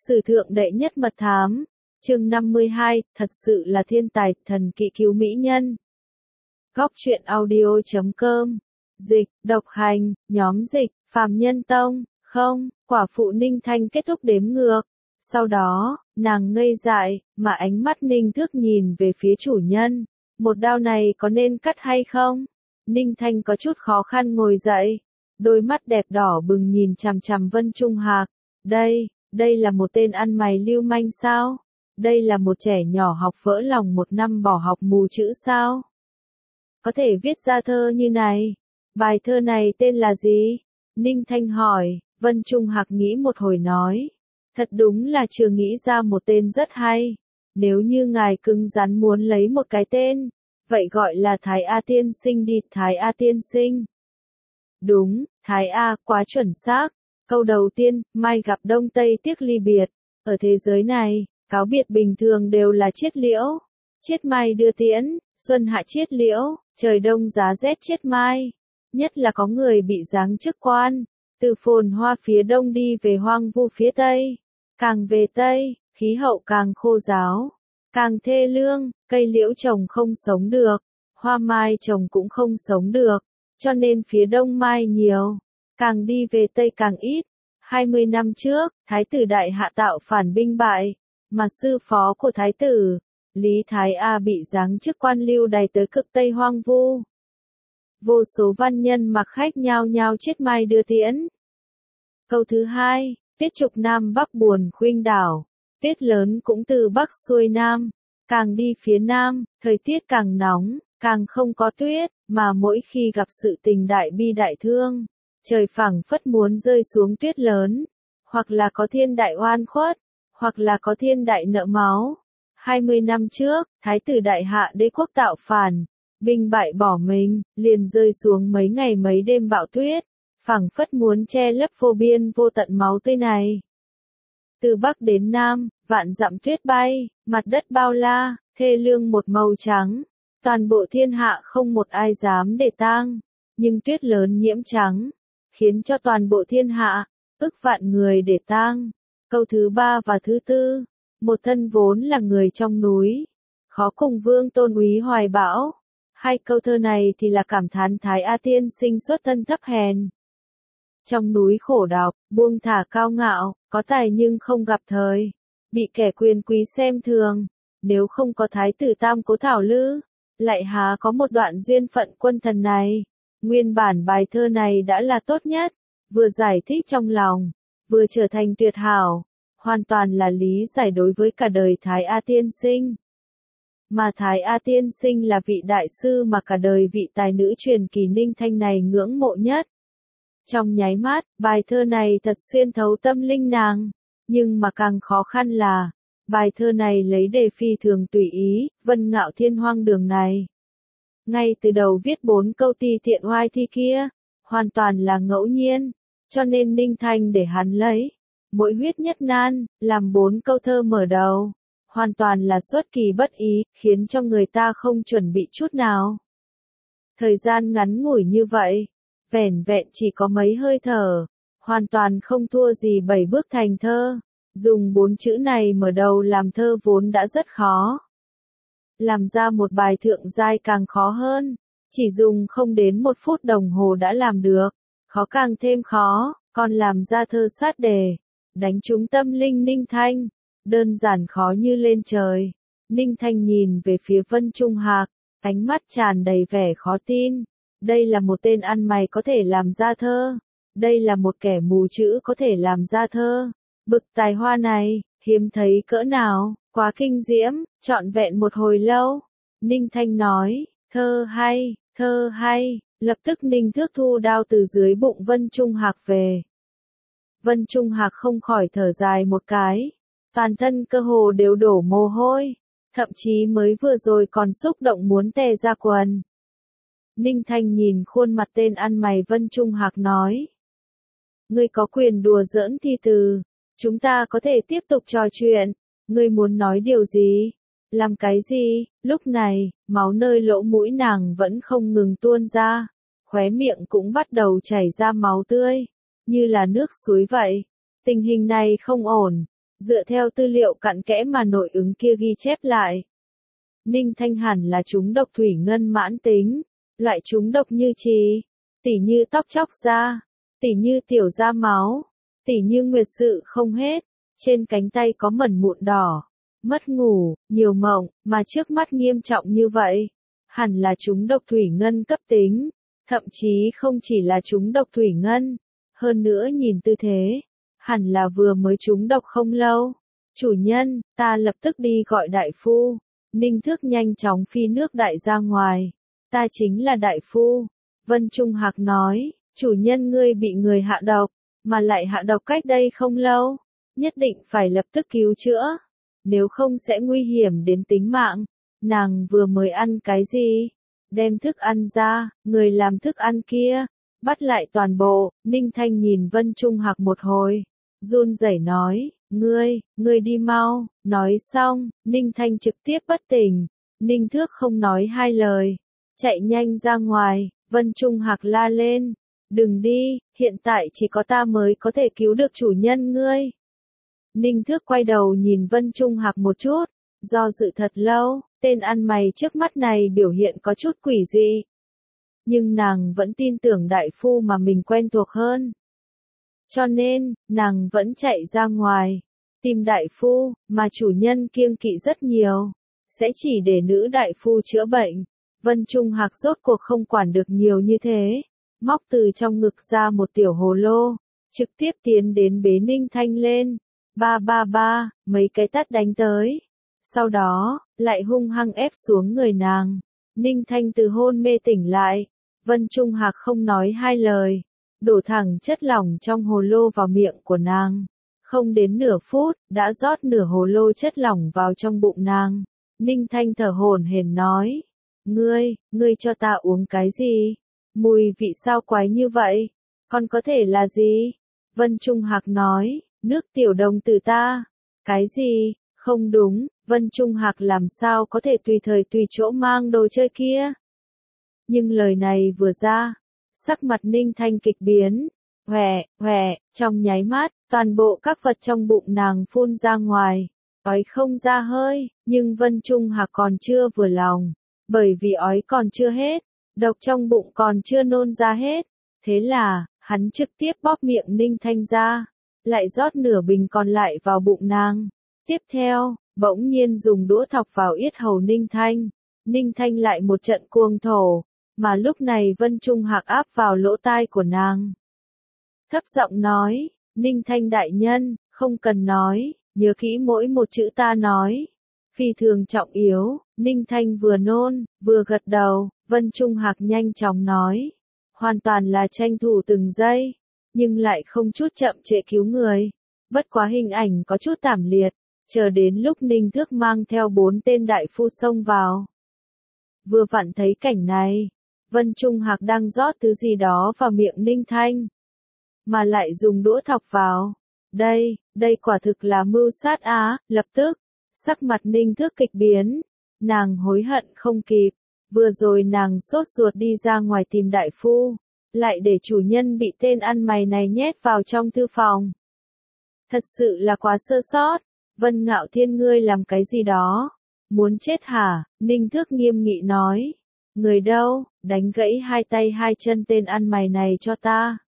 Sử thượng đệ nhất mật thám, chương 52, thật sự là thiên tài, thần kỵ cứu mỹ nhân. Góc truyện audio.com, dịch, độc hành, nhóm dịch, phàm nhân tông, không, quả phụ Ninh Thanh kết thúc đếm ngược. Sau đó, nàng ngây dại, mà ánh mắt Ninh Thước nhìn về phía chủ nhân. Một đao này có nên cắt hay không? Ninh Thanh có chút khó khăn ngồi dậy. Đôi mắt đẹp đỏ bừng nhìn chằm chằm Vân Trung Hạc. Đây là một tên ăn mày lưu manh sao? Đây là một trẻ nhỏ học vỡ lòng một năm bỏ học mù chữ sao? Có thể viết ra thơ như này. Bài thơ này tên là gì? Ninh Thanh hỏi. Vân Trung Hạc nghĩ một hồi nói. Thật đúng là chưa nghĩ ra một tên rất hay. Nếu như ngài cứng rắn muốn lấy một cái tên, vậy gọi là Thái A Tiên Sinh đi, Thái A Tiên Sinh. Đúng, Thái A, quá chuẩn xác. Câu đầu tiên, mai gặp đông tây tiếc ly biệt. Ở thế giới này, cáo biệt bình thường đều là chiết liễu. Chiết mai đưa tiễn, xuân hạ chiết liễu, trời đông giá rét chiết mai. Nhất là có người bị giáng chức quan, từ phồn hoa phía đông đi về hoang vu phía tây. Càng về tây, khí hậu càng khô ráo, càng thê lương, cây liễu trồng không sống được, hoa mai trồng cũng không sống được, cho nên phía đông mai nhiều, càng đi về tây càng ít. 20 năm trước, Thái tử Đại Hạ tạo phản binh bại, mà sư phó của Thái tử, Lý Thái A bị giáng chức quan lưu đày tới cực tây hoang vu. Vô số văn nhân mặc khách nhao nhao chiết mai đưa tiễn. Câu thứ hai, tuyết trục Nam Bắc buồn khuynh đảo, tuyết lớn cũng từ Bắc xuôi Nam, càng đi phía Nam, thời tiết càng nóng, càng không có tuyết, mà mỗi khi gặp sự tình đại bi đại thương, trời phảng phất muốn rơi xuống tuyết lớn, hoặc là có thiên đại oan khuất, hoặc là có thiên đại nợ máu. 20 năm trước, Thái tử Đại Hạ đế quốc tạo phản, binh bại bỏ mình, liền rơi xuống mấy ngày mấy đêm bão tuyết, phảng phất muốn che lấp vô biên vô tận máu tươi này. Từ Bắc đến Nam, vạn dặm tuyết bay, mặt đất bao la, thê lương một màu trắng, toàn bộ thiên hạ không một ai dám để tang, nhưng tuyết lớn nhiễm trắng, khiến cho toàn bộ thiên hạ, ức vạn người để tang. Câu thứ ba và thứ tư, một thân vốn là người trong núi, khó cùng vương tôn úy hoài bão. Hai câu thơ này thì là cảm thán Thái A Tiên Sinh xuất thân thấp hèn. Trong núi khổ độc, buông thả cao ngạo, có tài nhưng không gặp thời, bị kẻ quyền quý xem thường. Nếu không có Thái tử Tam Cố Thảo Lư, lại há có một đoạn duyên phận quân thần này. Nguyên bản bài thơ này đã là tốt nhất, vừa giải thích trong lòng, vừa trở thành tuyệt hảo, hoàn toàn là lý giải đối với cả đời Thái A Tiên Sinh. Mà Thái A Tiên Sinh là vị đại sư mà cả đời vị tài nữ truyền kỳ Ninh Thanh này ngưỡng mộ nhất. Trong nháy mắt, bài thơ này thật xuyên thấu tâm linh nàng, nhưng mà càng khó khăn là, bài thơ này lấy đề phi thường tùy ý, vân ngạo thiên hoang đường này. Ngay từ đầu viết 4 câu ti tiện oai thi kia, hoàn toàn là ngẫu nhiên, cho nên Ninh Thanh để hắn lấy mỗi huyết nhất nan, làm 4 câu thơ mở đầu, hoàn toàn là xuất kỳ bất ý, khiến cho người ta không chuẩn bị chút nào. Thời gian ngắn ngủi như vậy, vẻn vẹn chỉ có mấy hơi thở, hoàn toàn không thua gì 7 bước thành thơ. Dùng 4 chữ này mở đầu làm thơ vốn đã rất khó. Làm ra một bài thượng giai càng khó hơn, chỉ dùng không đến 1 phút đồng hồ đã làm được, khó càng thêm khó, còn làm ra thơ sát đề, đánh trúng tâm linh Ninh Thanh, đơn giản khó như lên trời. Ninh Thanh nhìn về phía Vân Trung Hạc, ánh mắt tràn đầy vẻ khó tin. Đây là một tên ăn mày có thể làm ra thơ, đây là một kẻ mù chữ có thể làm ra thơ. Bực tài hoa này, hiếm thấy cỡ nào, quá kinh diễm, trọn vẹn một hồi lâu. Ninh Thanh nói, thơ hay, lập tức Ninh Thước thu đao từ dưới bụng Vân Trung Hạc về. Vân Trung Hạc không khỏi thở dài một cái, toàn thân cơ hồ đều đổ mồ hôi, thậm chí mới vừa rồi còn xúc động muốn tè ra quần. Ninh Thanh nhìn khuôn mặt tên ăn mày Vân Trung Hạc nói, ngươi có quyền đùa giỡn thi từ. Chúng ta có thể tiếp tục trò chuyện, ngươi muốn nói điều gì? Làm cái gì? Lúc này, máu nơi lỗ mũi nàng vẫn không ngừng tuôn ra, khóe miệng cũng bắt đầu chảy ra máu tươi, như là nước suối vậy. Tình hình này không ổn, Dựa theo tư liệu cặn kẽ mà nội ứng kia ghi chép lại, Ninh Thanh hẳn là trúng độc thủy ngân mãn tính, loại trúng độc như trì, tỉ như tóc chóc ra, tỉ như tiểu ra máu, tỉ như nguyệt sự không hết, trên cánh tay có mẩn mụn đỏ, mất ngủ, nhiều mộng, mà trước mắt nghiêm trọng như vậy, hẳn là trúng độc thủy ngân cấp tính, thậm chí không chỉ là trúng độc thủy ngân, hơn nữa nhìn tư thế, hẳn là vừa mới trúng độc không lâu. Chủ nhân, ta lập tức đi gọi đại phu. Ninh Thước nhanh chóng phi nước đại ra ngoài. Ta chính là đại phu. Vân Trung Hạc nói, chủ nhân ngươi bị người hạ độc, mà lại hạ độc cách đây không lâu. Nhất định phải lập tức cứu chữa. Nếu không sẽ nguy hiểm đến tính mạng. Nàng vừa mới ăn cái gì? Đem thức ăn ra, người làm thức ăn kia. Bắt lại toàn bộ, Ninh Thanh nhìn Vân Trung Hạc một hồi. Run rẩy nói, ngươi đi mau, nói xong, Ninh Thanh trực tiếp bất tỉnh, Ninh Thước không nói hai lời, chạy nhanh ra ngoài, Vân Trung Hạc la lên, đừng đi, hiện tại chỉ có ta mới có thể cứu được chủ nhân ngươi. Ninh Thước quay đầu nhìn Vân Trung Hạc một chút, do dự thật lâu, tên ăn mày trước mắt này biểu hiện có chút quỷ dị. Nhưng nàng vẫn tin tưởng đại phu mà mình quen thuộc hơn. Cho nên, nàng vẫn chạy ra ngoài, tìm đại phu, mà chủ nhân kiêng kỵ rất nhiều, sẽ chỉ để nữ đại phu chữa bệnh. Vân Trung Hạc rốt cuộc không quản được nhiều như thế, móc từ trong ngực ra một tiểu hồ lô, trực tiếp tiến đến bế Ninh Thanh lên, ba, mấy cái tát đánh tới. Sau đó, lại hung hăng ép xuống người nàng, Ninh Thanh từ hôn mê tỉnh lại, Vân Trung Hạc không nói hai lời. Đổ thẳng chất lỏng trong hồ lô vào miệng của nàng. Không đến nửa phút, đã rót nửa hồ lô chất lỏng vào trong bụng nàng. Ninh Thanh thở hổn hển nói. Ngươi cho ta uống cái gì? Mùi vị sao quái như vậy? Còn có thể là gì? Vân Trung Hạc nói, nước tiểu đồng từ ta. Cái gì? Không đúng, Vân Trung Hạc làm sao có thể tùy thời tùy chỗ mang đồ chơi kia? Nhưng lời này vừa ra, sắc mặt Ninh Thanh kịch biến, hòe, trong nháy mắt, toàn bộ các vật trong bụng nàng phun ra ngoài, ói không ra hơi, nhưng Vân Trung Hạc còn chưa vừa lòng, bởi vì ói còn chưa hết, độc trong bụng còn chưa nôn ra hết, thế là, hắn trực tiếp bóp miệng Ninh Thanh ra, lại rót nửa bình còn lại vào bụng nàng. Tiếp theo, bỗng nhiên dùng đũa thọc vào yết hầu Ninh Thanh lại một trận cuồng thổ. Mà lúc này Vân Trung Hạc áp vào lỗ tai của nàng. Thấp giọng nói, Ninh Thanh đại nhân, không cần nói, nhớ kỹ mỗi một chữ ta nói. Phi thường trọng yếu, Ninh Thanh vừa nôn, vừa gật đầu, Vân Trung Hạc nhanh chóng nói. Hoàn toàn là tranh thủ từng giây, nhưng lại không chút chậm trễ cứu người. Bất quá hình ảnh có chút thảm liệt, chờ đến lúc Ninh Thước mang theo 4 tên đại phu xông vào. Vừa vặn thấy cảnh này. Vân Trung Hạc đang rót thứ gì đó vào miệng Ninh Thanh, mà lại dùng đũa thọc vào. Đây quả thực là mưu sát á, lập tức, sắc mặt Ninh Thước kịch biến, nàng hối hận không kịp, vừa rồi nàng sốt ruột đi ra ngoài tìm đại phu, lại để chủ nhân bị tên ăn mày này nhét vào trong thư phòng. Thật sự là quá sơ sót, Vân Ngạo Thiên ngươi làm cái gì đó, muốn chết hả, Ninh Thước nghiêm nghị nói. Người đâu, đánh gãy hai tay hai chân tên ăn mày này cho ta.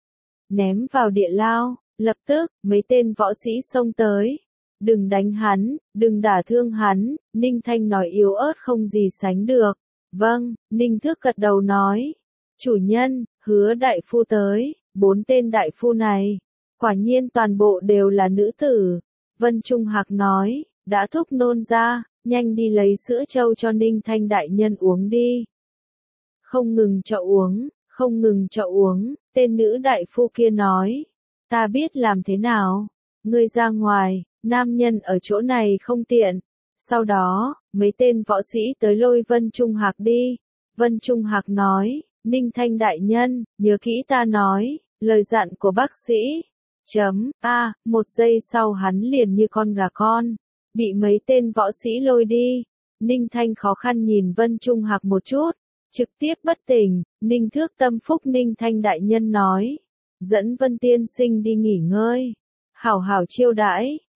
Ném vào địa lao, lập tức, mấy tên võ sĩ xông tới. Đừng đánh hắn, đừng đả thương hắn, Ninh Thanh nói yếu ớt không gì sánh được. Vâng, Ninh Thước gật đầu nói. Chủ nhân, Hứa đại phu tới, 4 tên đại phu này. Quả nhiên toàn bộ đều là nữ tử. Vân Trung Hạc nói, đã thúc nôn ra. Nhanh đi lấy sữa trâu cho Ninh Thanh đại nhân uống đi. Không ngừng cho uống, tên nữ đại phu kia nói. Ta biết làm thế nào. Ngươi ra ngoài, nam nhân ở chỗ này không tiện. Sau đó, mấy tên võ sĩ tới lôi Vân Trung Hạc đi. Vân Trung Hạc nói, Ninh Thanh đại nhân, nhớ kỹ ta nói, lời dặn của bác sĩ. Một giây sau hắn liền như con gà con. Bị mấy tên võ sĩ lôi đi. Ninh Thanh khó khăn nhìn Vân Trung Hạc một chút, trực tiếp bất tỉnh. Ninh Thước tâm phúc Ninh Thanh đại nhân nói, dẫn Vân tiên sinh đi nghỉ ngơi, hảo hảo chiêu đãi.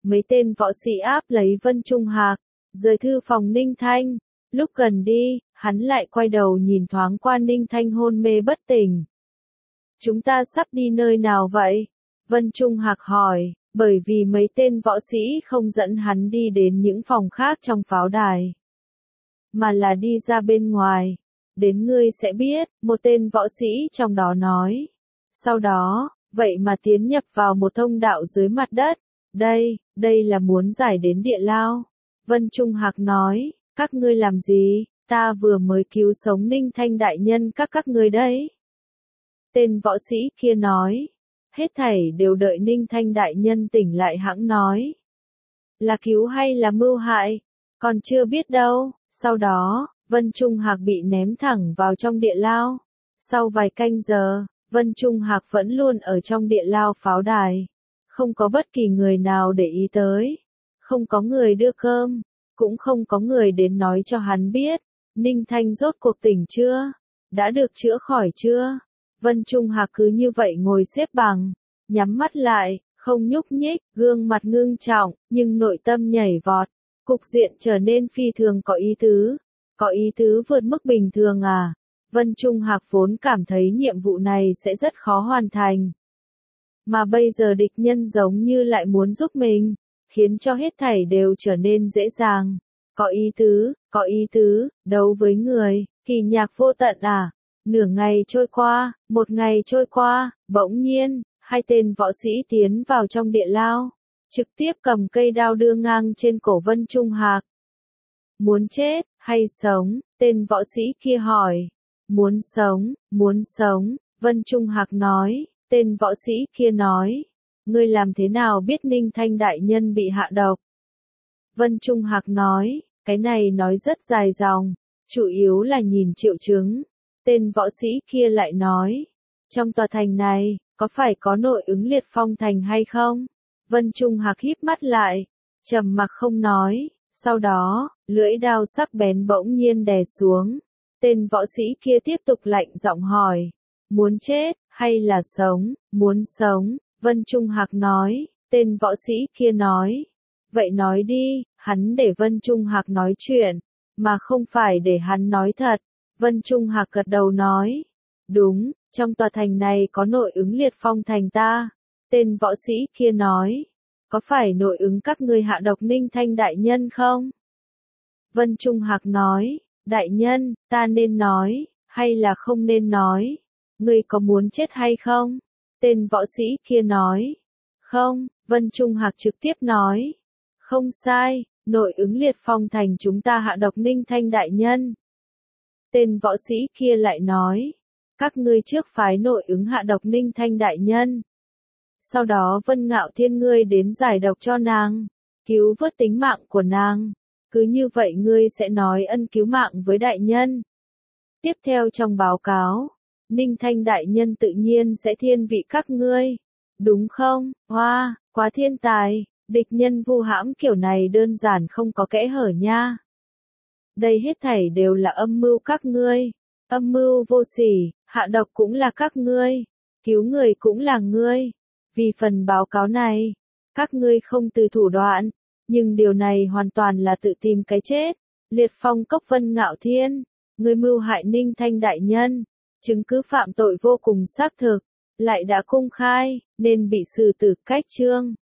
mấy tên võ sĩ áp lấy Vân Trung Hạc, rời thư phòng Ninh Thanh. Lúc gần đi, hắn lại quay đầu nhìn thoáng qua Ninh Thanh hôn mê bất tỉnh. Chúng ta sắp đi nơi nào vậy? Vân Trung Hạc hỏi, bởi vì mấy tên võ sĩ không dẫn hắn đi đến những phòng khác trong pháo đài, mà là đi ra bên ngoài. Đến ngươi sẽ biết, một tên võ sĩ trong đó nói. Sau đó, vậy mà tiến nhập vào một thông đạo dưới mặt đất. Đây là muốn giải đến địa lao. Vân Trung Hạc nói, các ngươi làm gì? Ta vừa mới cứu sống Ninh Thanh đại nhân các ngươi đấy. Tên võ sĩ kia nói, hết thảy đều đợi Ninh Thanh đại nhân tỉnh lại hãng nói. Là cứu hay là mưu hại? Còn chưa biết đâu. Sau đó, Vân Trung Hạc bị ném thẳng vào trong địa lao. Sau vài canh giờ, Vân Trung Hạc vẫn luôn ở trong địa lao pháo đài. Không có bất kỳ người nào để ý tới. Không có người đưa cơm. Cũng không có người đến nói cho hắn biết. Ninh Thanh rốt cuộc tỉnh chưa? Đã được chữa khỏi chưa? Vân Trung Hạc cứ như vậy ngồi xếp bằng. Nhắm mắt lại, không nhúc nhích, gương mặt ngưng trọng, nhưng nội tâm nhảy vọt. Cục diện trở nên phi thường có ý tứ. Có ý tứ vượt mức bình thường à? Vân Trung Hạc vốn cảm thấy nhiệm vụ này sẽ rất khó hoàn thành. Mà bây giờ địch nhân giống như lại muốn giúp mình, khiến cho hết thảy đều trở nên dễ dàng. Có ý tứ, đấu với người, kỳ nhạc vô tận à? Nửa ngày trôi qua, một ngày trôi qua, bỗng nhiên, hai tên võ sĩ tiến vào trong địa lao, trực tiếp cầm cây đao đưa ngang trên cổ Vân Trung Hạc. Muốn chết, hay sống? Tên võ sĩ kia hỏi. Muốn sống, Vân Trung Hạc nói. Tên võ sĩ kia nói. Ngươi làm thế nào biết Ninh Thanh đại nhân bị hạ độc? Vân Trung Hạc nói. Cái này nói rất dài dòng, chủ yếu là nhìn triệu chứng. Tên võ sĩ kia lại nói. Trong tòa thành này, có phải có nội ứng liệt phong thành hay không? Vân Trung Hạc híp mắt lại, trầm mặc không nói. Sau đó, lưỡi đao sắc bén bỗng nhiên đè xuống. Tên võ sĩ kia tiếp tục lạnh giọng hỏi. Muốn chết, hay là sống? Muốn sống, Vân Trung Hạc nói. Tên võ sĩ kia nói. Vậy nói đi, hắn để Vân Trung Hạc nói chuyện, mà không phải để hắn nói thật. Vân Trung Hạc gật đầu nói. Đúng, trong tòa thành này có nội ứng liệt phong thành ta. Tên võ sĩ kia nói. Có phải nội ứng các ngươi hạ độc Ninh Thanh đại nhân không? Vân Trung Hạc nói. Đại nhân, ta nên nói, hay là không nên nói? Ngươi có muốn chết hay không? Tên võ sĩ kia nói. Không, Vân Trung Hạc trực tiếp nói. Không sai, nội ứng liệt phong thành chúng ta hạ độc Ninh Thanh đại nhân. Tên võ sĩ kia lại nói. Các ngươi trước phái nội ứng hạ độc Ninh Thanh đại nhân. Sau đó Vân Ngạo Thiên ngươi đến giải độc cho nàng, cứu vớt tính mạng của nàng. Cứ như vậy ngươi sẽ nói ân cứu mạng với đại nhân. Tiếp theo trong báo cáo, Ninh Thanh đại nhân tự nhiên sẽ thiên vị các ngươi. Đúng không? Hoa, quá thiên tài, địch nhân vu hãm kiểu này đơn giản không có kẽ hở nha. Đây hết thảy đều là âm mưu các ngươi. Âm mưu vô sỉ, hạ độc cũng là các ngươi, cứu người cũng là ngươi. Vì phần báo cáo này, các ngươi không từ thủ đoạn, nhưng điều này hoàn toàn là tự tìm cái chết. Liệt phong cốc Vân Ngạo Thiên, ngươi mưu hại Ninh Thanh đại nhân, chứng cứ phạm tội vô cùng xác thực, lại đã công khai, nên bị xử tử cách chương.